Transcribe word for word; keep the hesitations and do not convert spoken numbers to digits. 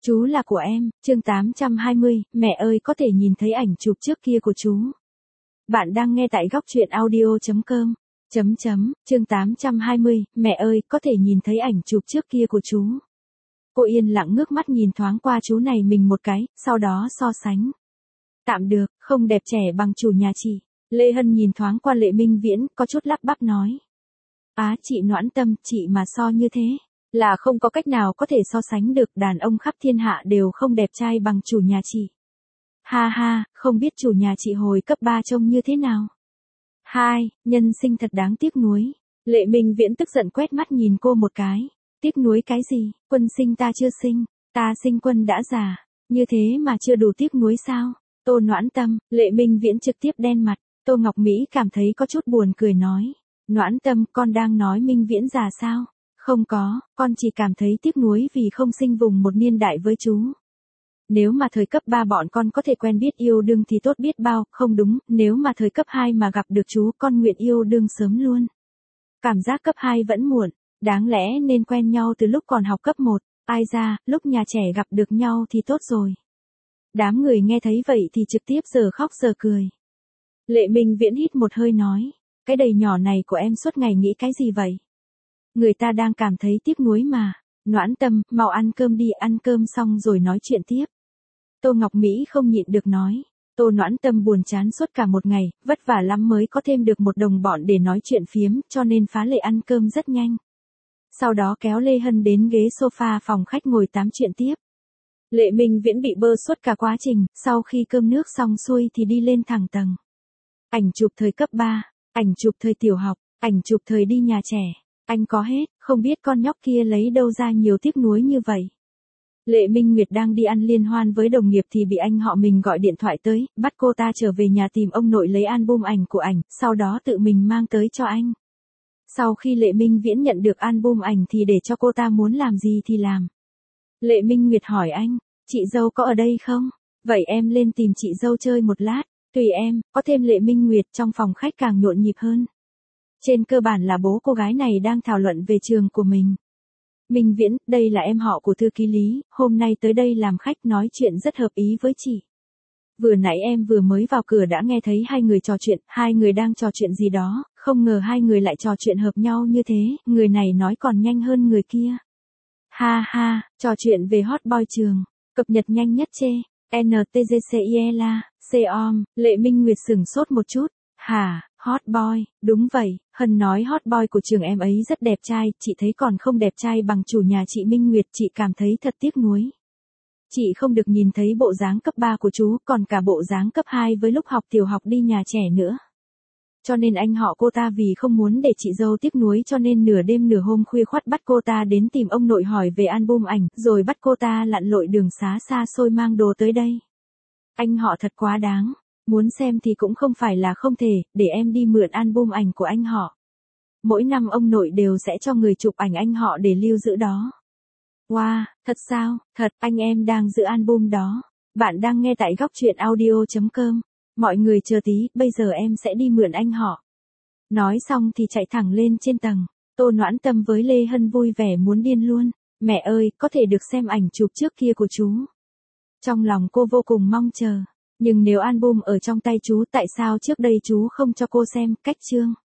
Chú là của em, chương tám trăm hai mươi, mẹ ơi có thể nhìn thấy ảnh chụp trước kia của chú. Bạn đang nghe tại góc truyện audio.com. Chấm chấm, chương tám trăm hai mươi, mẹ ơi có thể nhìn thấy ảnh chụp trước kia của chú. Cô yên lặng ngước mắt nhìn thoáng qua chú này mình một cái, sau đó so sánh. Tạm được, không đẹp trẻ bằng chủ nhà chị. Lê Hân nhìn thoáng qua Lệ Minh Viễn, có chút lắp bắp nói. Á chị Noãn Tâm, chị mà so như thế, là không có cách nào có thể so sánh được, đàn ông khắp thiên hạ đều không đẹp trai bằng chủ nhà chị. Ha ha, không biết chủ nhà chị hồi cấp ba trông như thế nào. Hai, nhân sinh thật đáng tiếc nuối. Lệ Minh Viễn tức giận quét mắt nhìn cô một cái. Tiếc nuối cái gì, quân sinh ta chưa sinh, ta sinh quân đã già, như thế mà chưa đủ tiếc nuối sao? Tô Noãn Tâm, Lệ Minh Viễn trực tiếp đen mặt. Tô Ngọc Mỹ cảm thấy có chút buồn cười nói. Noãn Tâm, con đang nói Minh Viễn già sao? Không có, con chỉ cảm thấy tiếc nuối vì không sinh vùng một niên đại với chú. Nếu mà thời cấp ba bọn con có thể quen biết yêu đương thì tốt biết bao, không đúng, nếu mà thời cấp hai mà gặp được chú con nguyện yêu đương sớm luôn. Cảm giác cấp hai vẫn muộn, đáng lẽ nên quen nhau từ lúc còn học cấp một, ai ra, lúc nhà trẻ gặp được nhau thì tốt rồi. Đám người nghe thấy vậy thì trực tiếp giờ khóc giờ cười. Lệ Minh Viễn hít một hơi nói, cái đầy nhỏ này của em suốt ngày nghĩ cái gì vậy? Người ta đang cảm thấy tiếc nuối mà. Noãn Tâm, mau ăn cơm đi, ăn cơm xong rồi nói chuyện tiếp. Tô Ngọc Mỹ không nhịn được nói. Tô Noãn Tâm buồn chán suốt cả một ngày, vất vả lắm mới có thêm được một đồng bọn để nói chuyện phiếm, cho nên phá lệ ăn cơm rất nhanh. Sau đó kéo Lê Hân đến ghế sofa phòng khách ngồi tám chuyện tiếp. Lệ Minh Viễn bị bơ suốt cả quá trình, sau khi cơm nước xong xuôi thì đi lên thẳng tầng. Ảnh chụp thời cấp ba, ảnh chụp thời tiểu học, ảnh chụp thời đi nhà trẻ. Anh có hết, không biết con nhóc kia lấy đâu ra nhiều tiếc nuối như vậy. Lệ Minh Nguyệt đang đi ăn liên hoan với đồng nghiệp thì bị anh họ mình gọi điện thoại tới, bắt cô ta trở về nhà tìm ông nội lấy album ảnh của ảnh, sau đó tự mình mang tới cho anh. Sau khi Lệ Minh Viễn nhận được album ảnh thì để cho cô ta muốn làm gì thì làm. Lệ Minh Nguyệt hỏi anh, chị dâu có ở đây không? Vậy em lên tìm chị dâu chơi một lát, tùy em, có thêm Lệ Minh Nguyệt trong phòng khách càng nhộn nhịp hơn. Trên cơ bản là bố cô gái này đang thảo luận về trường của mình. Minh Viễn, đây là em họ của thư ký Lý, hôm nay tới đây làm khách nói chuyện rất hợp ý với chị. Vừa nãy em vừa mới vào cửa đã nghe thấy hai người trò chuyện, hai người đang trò chuyện gì đó, không ngờ hai người lại trò chuyện hợp nhau như thế, người này nói còn nhanh hơn người kia. Ha ha, trò chuyện về hot boy trường, cập nhật nhanh nhất chê, en tê giê xê i e la, C-om, Lệ Minh Nguyệt sửng sốt một chút, hả? Hot boy, đúng vậy, Hân nói hot boy của trường em ấy rất đẹp trai, chị thấy còn không đẹp trai bằng chủ nhà chị Minh Nguyệt, chị cảm thấy thật tiếc nuối. Chị không được nhìn thấy bộ dáng cấp ba của chú, còn cả bộ dáng cấp hai với lúc học tiểu học đi nhà trẻ nữa. Cho nên anh họ cô ta vì không muốn để chị dâu tiếc nuối cho nên nửa đêm nửa hôm khuya khoắt bắt cô ta đến tìm ông nội hỏi về album ảnh, rồi bắt cô ta lặn lội đường xá xa xôi mang đồ tới đây. Anh họ thật quá đáng. Muốn xem thì cũng không phải là không thể, để em đi mượn album ảnh của anh họ. Mỗi năm ông nội đều sẽ cho người chụp ảnh anh họ để lưu giữ đó. Wow, thật sao, thật, anh em đang giữ album đó. Bạn đang nghe tại góc truyện audio.com. Mọi người chờ tí, bây giờ em sẽ đi mượn anh họ. Nói xong thì chạy thẳng lên trên tầng. Tô Noãn Tâm với Lê Hân vui vẻ muốn điên luôn. Mẹ ơi, có thể được xem ảnh chụp trước kia của chú. Trong lòng cô vô cùng mong chờ. Nhưng nếu album ở trong tay chú tại sao trước đây chú không cho cô xem, cách chương.